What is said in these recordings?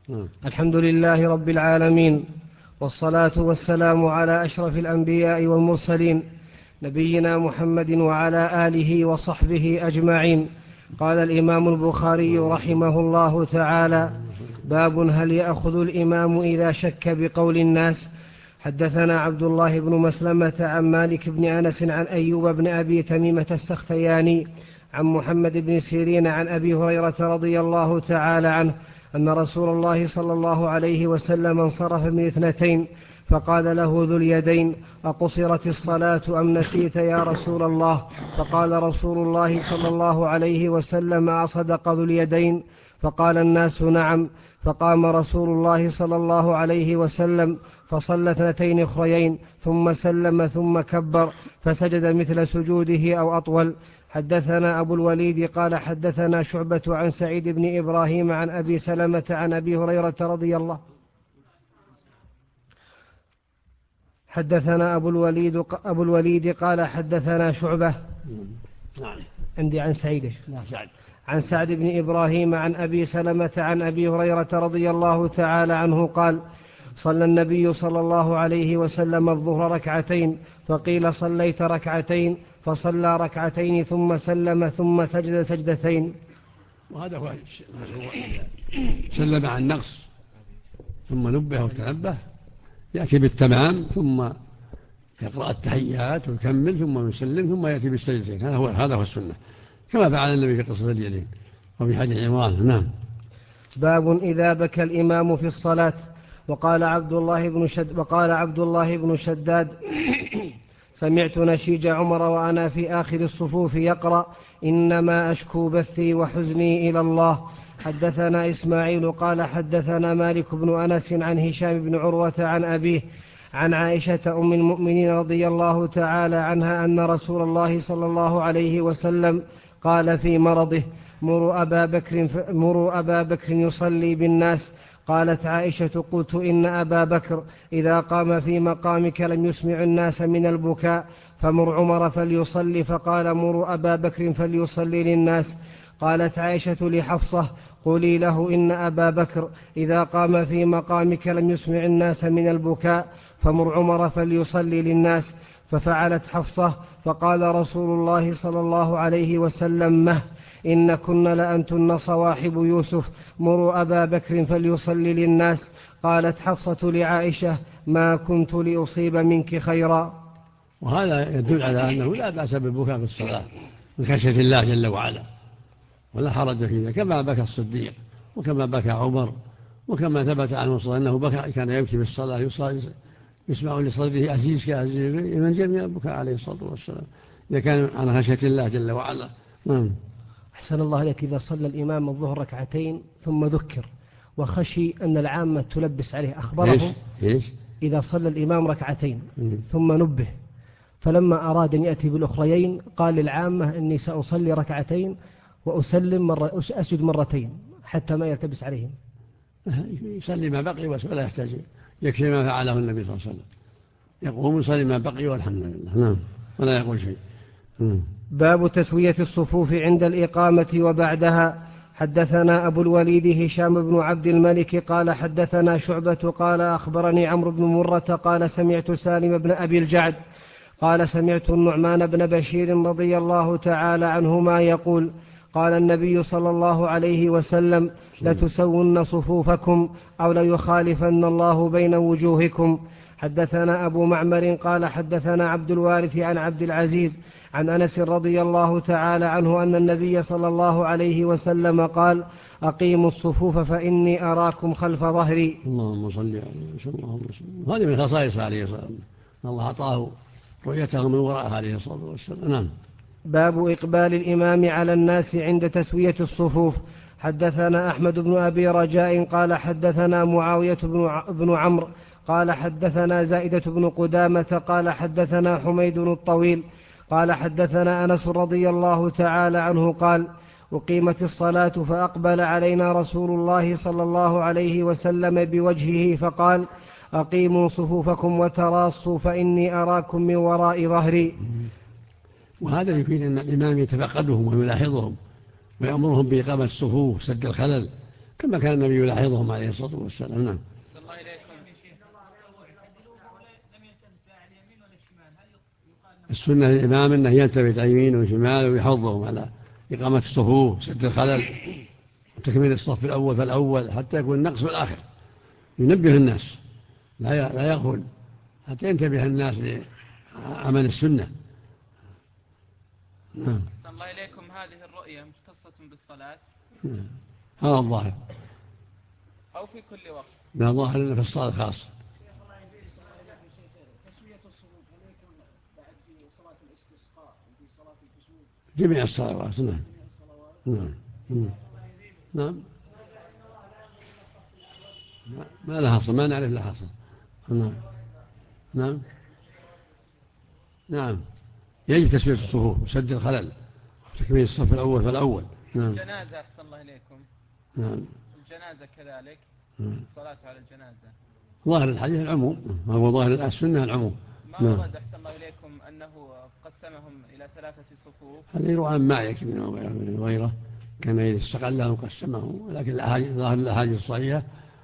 الحمد لله رب العالمين، والصلاة والسلام على أشرف الأنبياء والمرسلين، نبينا محمد وعلى آله وصحبه أجمعين. قال الإمام البخاري رحمه الله تعالى: باب هل يأخذ الإمام إذا شك بقول الناس. حدثنا عبد الله بن مسلمة عن مالك بن أنس عن أيوب بن أبي تميمة السختياني عن محمد بن سيرين عن أبي هريرة رضي الله تعالى عنه أن رسول الله صلى الله عليه وسلم انصرف من 2 فقال له ذو اليدين: أقصرت الصلاة أم نسيت يا رسول الله؟ فقال رسول الله صلى الله عليه وسلم: أصدق ذو اليدين؟ فقال الناس: نعم. فقام رسول الله صلى الله عليه وسلم فصلى 2 أخريين ثم سلم ثم كبر فسجد مثل سجوده أو أطول. حدثنا أبو الوليد قال حدثنا شعبة عن سعيد بن إبراهيم عن أبي سلمة عن أبي هريرة رضي الله. حدثنا أبو الوليد قال حدثنا شعبة عندي عن سعد بن إبراهيم عن أبي سلمة عن أبي هريرة رضي الله تعالى عنه قال: صلى النبي صلى الله عليه وسلم الظهر 2 فقيل: صليت 2 فصلى 2 ثم سلم ثم سجد 2. وهذا هو سلم عن نقص ثم نبه وتنبه، يأتي بالتمام ثم يقرأ التحيات ويكمل ثم يسلم ثم يأتي بالسجدتين. هذا هو السنة، كما فعل النبي في قصة اليدين وفي حديث عمران. نعم. باب إذا بكى الإمام في الصلاة. وقال عبد الله بن شداد: سمعت نشيج عمر وأنا في آخر الصفوف يقرأ: إنما أشكو بثي وحزني إلى الله. حدثنا إسماعيل قال حدثنا مالك بن أنس عن هشام بن عروة عن أبيه عن عائشة أم المؤمنين رضي الله تعالى عنها أن رسول الله صلى الله عليه وسلم قال في مرضه: مروا أبا بكر يصلي بالناس. قالت عائشة: قلت إن أبا بكر إذا قام في مقامك لم يسمع الناس من البكاء، فمر عمر فليصلي. فقال: مروا أبا بكر فليصلي للناس. قالت عائشة لحفصة: قولي له إن أبا بكر إذا قام في مقامك لم يسمع الناس من البكاء، فمر عمر فليصلي للناس. ففعلت حفصة. فقال رسول الله صلى الله عليه وسلم: إن كن لأنتن صواحب يوسف، مروا أبا بكر فليصلي للناس. قالت حفصة لعائشة: ما كنت لأصيب منك خيرا. وهذا يدل على أنه لا بأس بالبكاء في الصلاة من خشية الله جل وعلا، ولا حرج في ذلك، كما بكى الصديق وكما بكى عمر، وكما ثبت عنه صلى الله عليه وسلم كان يبكي في الصلاة يسمع لصدره أزيز كأزيز من جميع البكاء عليه الصلاة والسلام إذا كان عن خشية الله جل وعلا. أحسن الله لك. إذا صلى الإمام الظهر 2 ثم ذكر وخشي أن العامة تلبس عليه، أخبرهم إذا صلى الإمام 2 ثم نبه، فلما أراد أن يأتي بالأخريين قال للعامة: إني سأصلي 2 وأسلم أسجد 2 حتى ما يلتبس عليهم. يصلي ما بقي ولا يحتاج، يكفي ما فعله النبي صلى الله عليه وسلم، يقوم يصلي ما بقي والحمد لله. نعم، ولا يقول شيء. باب تسوية الصفوف عند الإقامة وبعدها. حدثنا أبو الوليد هشام بن عبد الملك قال حدثنا شعبة قال أخبرني عمرو بن مرة قال سمعت سالم بن أبي الجعد قال سمعت النعمان بن بشير رضي الله تعالى عنهما يقول: قال النبي صلى الله عليه وسلم: لتسون صفوفكم أو ليخالفن الله بين وجوهكم. حدثنا أبو معمر قال حدثنا عبد الوارث عن عبد العزيز عن أنس رضي الله تعالى عنه أن النبي صلى الله عليه وسلم قال: أقيموا الصفوف فإني أراكم خلف ظهري. اللهم صل عليه وسلم. هذه من خصائص عليه الصلاة والسلام، الله أعطاه رؤيته من وراء عليه الصلاة والسلام. نعم. باب إقبال الإمام على الناس عند تسوية الصفوف. حدثنا أحمد بن أبي رجاء قال حدثنا معاوية بن عمرو قال حدثنا زائدة بن قدامة قال حدثنا حميد الطويل قال حدثنا أنس رضي الله تعالى عنه قال: أقيمت الصلاة فأقبل علينا رسول الله صلى الله عليه وسلم بوجهه فقال: أقيموا صفوفكم وتراصوا فإني أراكم من وراء ظهري. وهذا يفيد أن الإمام يتفقدهم ويلاحظهم ويأمرهم بإقامة الصفوف سد الخلل كما كان النبي يلاحظهم عليه الصلاة والسلام. نعم. السنة للإمام أنه يلتفت يمين وشمال ويحضهم على إقامة الصفوف، سد الخلل، وتكميل الصف الأول فالأول حتى يكون النقص في الآخر، ينبه الناس لا يغفل حتى ينتبه الناس لعمل السنة. نعم. أحسن الله إليكم، هذه الرؤية مختصة بالصلاة؟ هذا الظاهر، أو في كل وقت؟ لا، ظاهر إنه في الصلاة خاص. جميع الصلوات. نعم. نعم. نعم. ما لها حصر، ما نعرف لها حصر. نعم. نعم. نعم. يجب تسوية الصفوف وسد الخلل، تكميل الصف الأول فالأول. نعم. الجنازة أحسن الله إليكم. نعم. الجنازة كذلك. الصلاة على الجنازة. ظاهر الحديث العموم، ما هو ظاهر السنة العموم. ما ورد أحسن الله إليكم أنه قسمهم إلى 3 صفوف؟ هذا يروى عن مالك من غيره، كان إذا استقل لهم قسمه، لكن ظاهر الأحاديث الصحيحة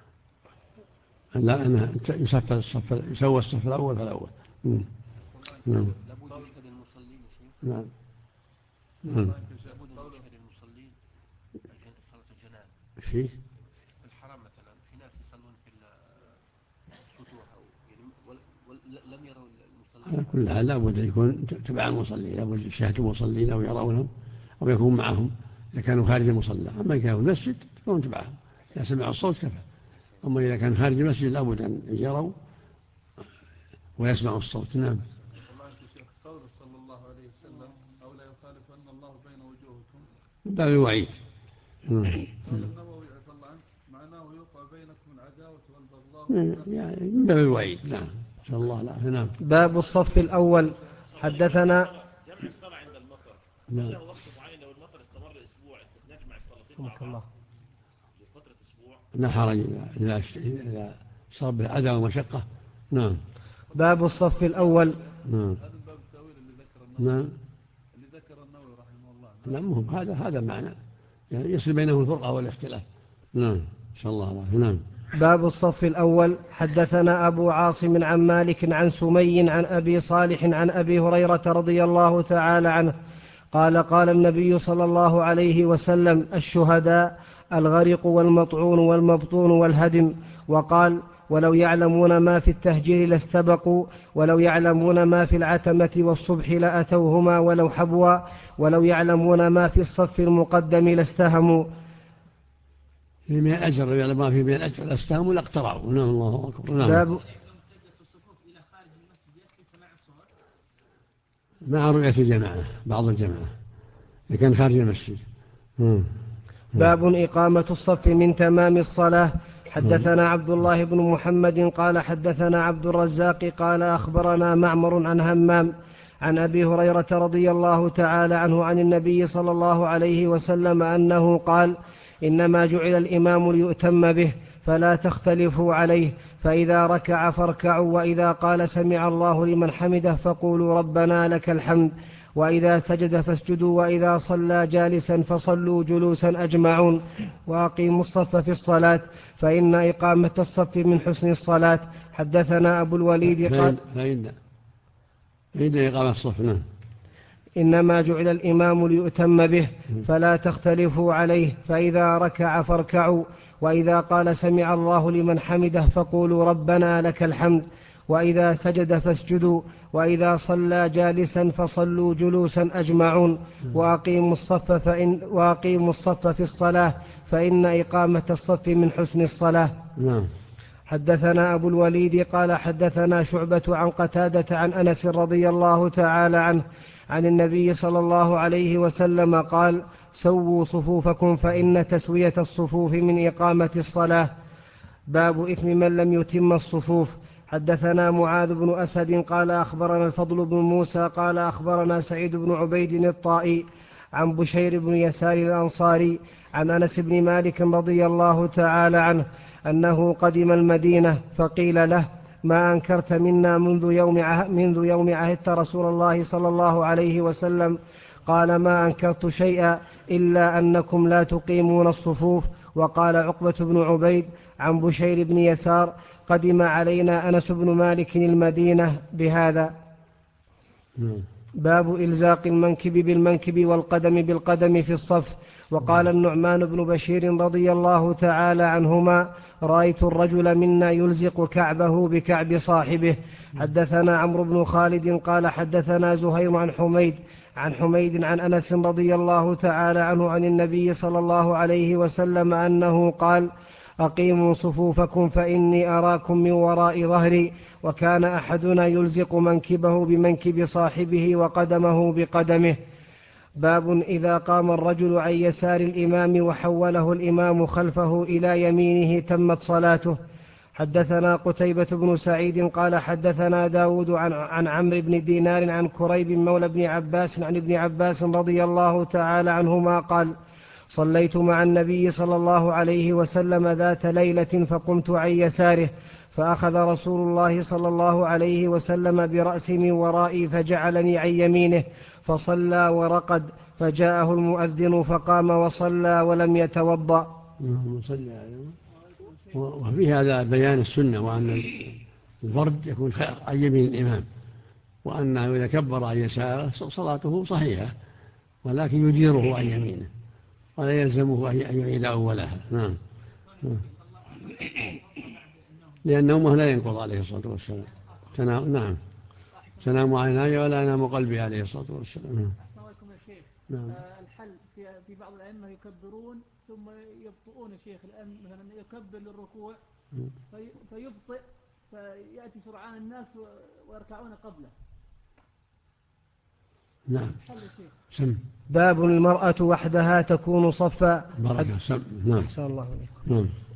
لا، أنها يسوى الصف الأول فالأول. نعم. لابد يشهد المصلين يا شيخ. نعم. لابد يشهد المصلين صلاة الجنازة. في الحرم مثلا في ناس يصلون في السطوح يعني لم يروا المصلين. على كل حال لابد يكون تبع المصلين، لابد يشاهدوا المصلين أو يرونهم أو يكون معهم إذا كانوا خارج المصلى. أما إذا كانوا المسجد يكون تبعهم، إذا سمعوا الصوت كفى. أما إذا كان خارج المسجد لابد أن يروا ويسمعوا الصوت. نعم. قول صلى الله عليه وسلم أو لا يخالف أن الله بين وجوهكم، من باب الوعيد. قال النووي رضي الله عنه معناه يوقع بينكم العداوة والبغضاء، يعني من باب الوعيد. نعم. إن شاء الله. لا. نعم. باب الصف الأول. حدثنا جمع الصلاة عند المطر. نعم. له وقت معين لو المطر استمر أسبوع نجمع الصلاتين مع بعض لفترة أسبوع. لا حرج إذا صار بالأذى ومشقة. نعم. باب الصف الأول. نعم. هذا الباب التأويل اللي ذكر النووي. نعم. اللي ذكر النووي رحمه الله. لا، مهم هذا معنى يعني يصل بينهم الفرقة والاختلاف. نعم. إن شاء الله. نعم. باب الصف الأول. حدثنا أبو عاصم عن مالك عن سمي عن أبي صالح عن أبي هريرة رضي الله تعالى عنه قال قال النبي صلى الله عليه وسلم: الشهداء الغرق والمطعون والمبطون والهدم. وقال: ولو يعلمون ما في التهجير لاستبقوا، ولو يعلمون ما في العتمة والصبح لأتوهما ولو حبوا، ولو يعلمون ما في الصف المقدم لاستهموا. في من الأجر يعلم ما في من الأجر لاستهموا لاقترعوا. نعم. الله أكبر. نعم. مع رؤية الجماعة، بعض الجماعة إذا كان خارج المسجد. باب إقامة الصف من تمام الصلاة. حدثنا عبد الله بن محمد قال حدثنا عبد الرزاق قال أخبرنا معمر عن همام عن أبي هريرة رضي الله تعالى عنه عن النبي صلى الله عليه وسلم أنه قال: إنما جعل الإمام ليؤتم به فلا تختلفوا عليه، فإذا ركع فاركعوا، وإذا قال سمع الله لمن حمده فقولوا ربنا لك الحمد، وإذا سجد فاسجدوا، وإذا صلى جالسا فصلوا جلوسا أجمعون، وأقيموا الصف في الصلاة فإن إقامة الصف من حسن الصلاة. حدثنا أبو الوليد قال: فإن إقامة الصف. نعم. إنما جعل الإمام ليؤتم به فلا تختلفوا عليه، فإذا ركع فاركعوا، وإذا قال سمع الله لمن حمده فقولوا ربنا لك الحمد، وإذا سجد فاسجدوا، وإذا صلى جالسا فصلوا جلوسا أجمعون، وأقيموا الصف في الصلاة فإن إقامة الصف من حسن الصلاة. نعم. حدثنا أبو الوليد قال حدثنا شعبة عن قتادة عن أنس رضي الله تعالى عنه عن النبي صلى الله عليه وسلم قال: سووا صفوفكم فإن تسوية الصفوف من إقامة الصلاة. باب إثم من لم يتم الصفوف. حدثنا معاذ بن أسد قال أخبرنا الفضل بن موسى قال أخبرنا سعيد بن عبيد الطائي عن بشير بن يسار الأنصاري عن أنس بن مالك رضي الله تعالى عنه أنه قدم المدينة فقيل له: ما أنكرت منا منذ يوم عهدت رسول الله صلى الله عليه وسلم؟ قال: ما أنكرت شيئا إلا أنكم لا تقيمون الصفوف وقال عقبة بن عبيد عن بشير بن يسار قدم علينا أنس بن مالك المدينة بهذا. باب إلزاق المنكب بالمنكب والقدم بالقدم في الصف. وقال النعمان بن بشير رضي الله تعالى عنهما رأيت الرجل منا يلزق كعبه بكعب صاحبه. حدثنا عمرو بن خالد قال حدثنا زهير عن حميد عن أنس رضي الله تعالى عنه عن النبي صلى الله عليه وسلم أنه قال أقيموا صفوفكم فإني أراكم من وراء ظهري. وكان أحدنا يلزق منكبه بمنكب صاحبه وقدمه بقدمه. باب إذا قام الرجل عن يسار الإمام وحوله الإمام خلفه إلى يمينه تمت صلاته. حدثنا قتيبة بن سعيد قال حدثنا داود عن عمرو بن دينار عن كريب مولى بن عباس عن ابن عباس رضي الله تعالى عنهما قال صليت مع النبي صلى الله عليه وسلم ذات ليلة فقمت عن يساره فأخذ رسول الله صلى الله عليه وسلم برأسي من ورائي فجعلني عن يمينه فصلى ورقد فجاءه المؤذن فقام وصلى ولم يتوضأ. وفي هذا بيان السنة وأن الفرد يكون عن يمين الإمام، وأنه إذا كبر عن يساره صلاته صحيحة، ولكن يجيره عن يمينه ولا يلزمه أن يعيد أولها. نعم. لأن نومه لا ينقض عليه الصلاة والسلام. نعم، تنام عيناي ولا ينام قلبي عليه الصلاة والسلام. السلام عليكم يا شيخ. نعم. الحل في بعض الأئمة يكبرون ثم يبطئون يا شيخ، الآن مثلا يكبر للركوع فيبطئ فيأتي سرعان الناس ويركعون قبله. نعم. سم. باب المرأة وحدها تكون صفا. بركة. سم. نعم. أحسن الله عليكم. نعم.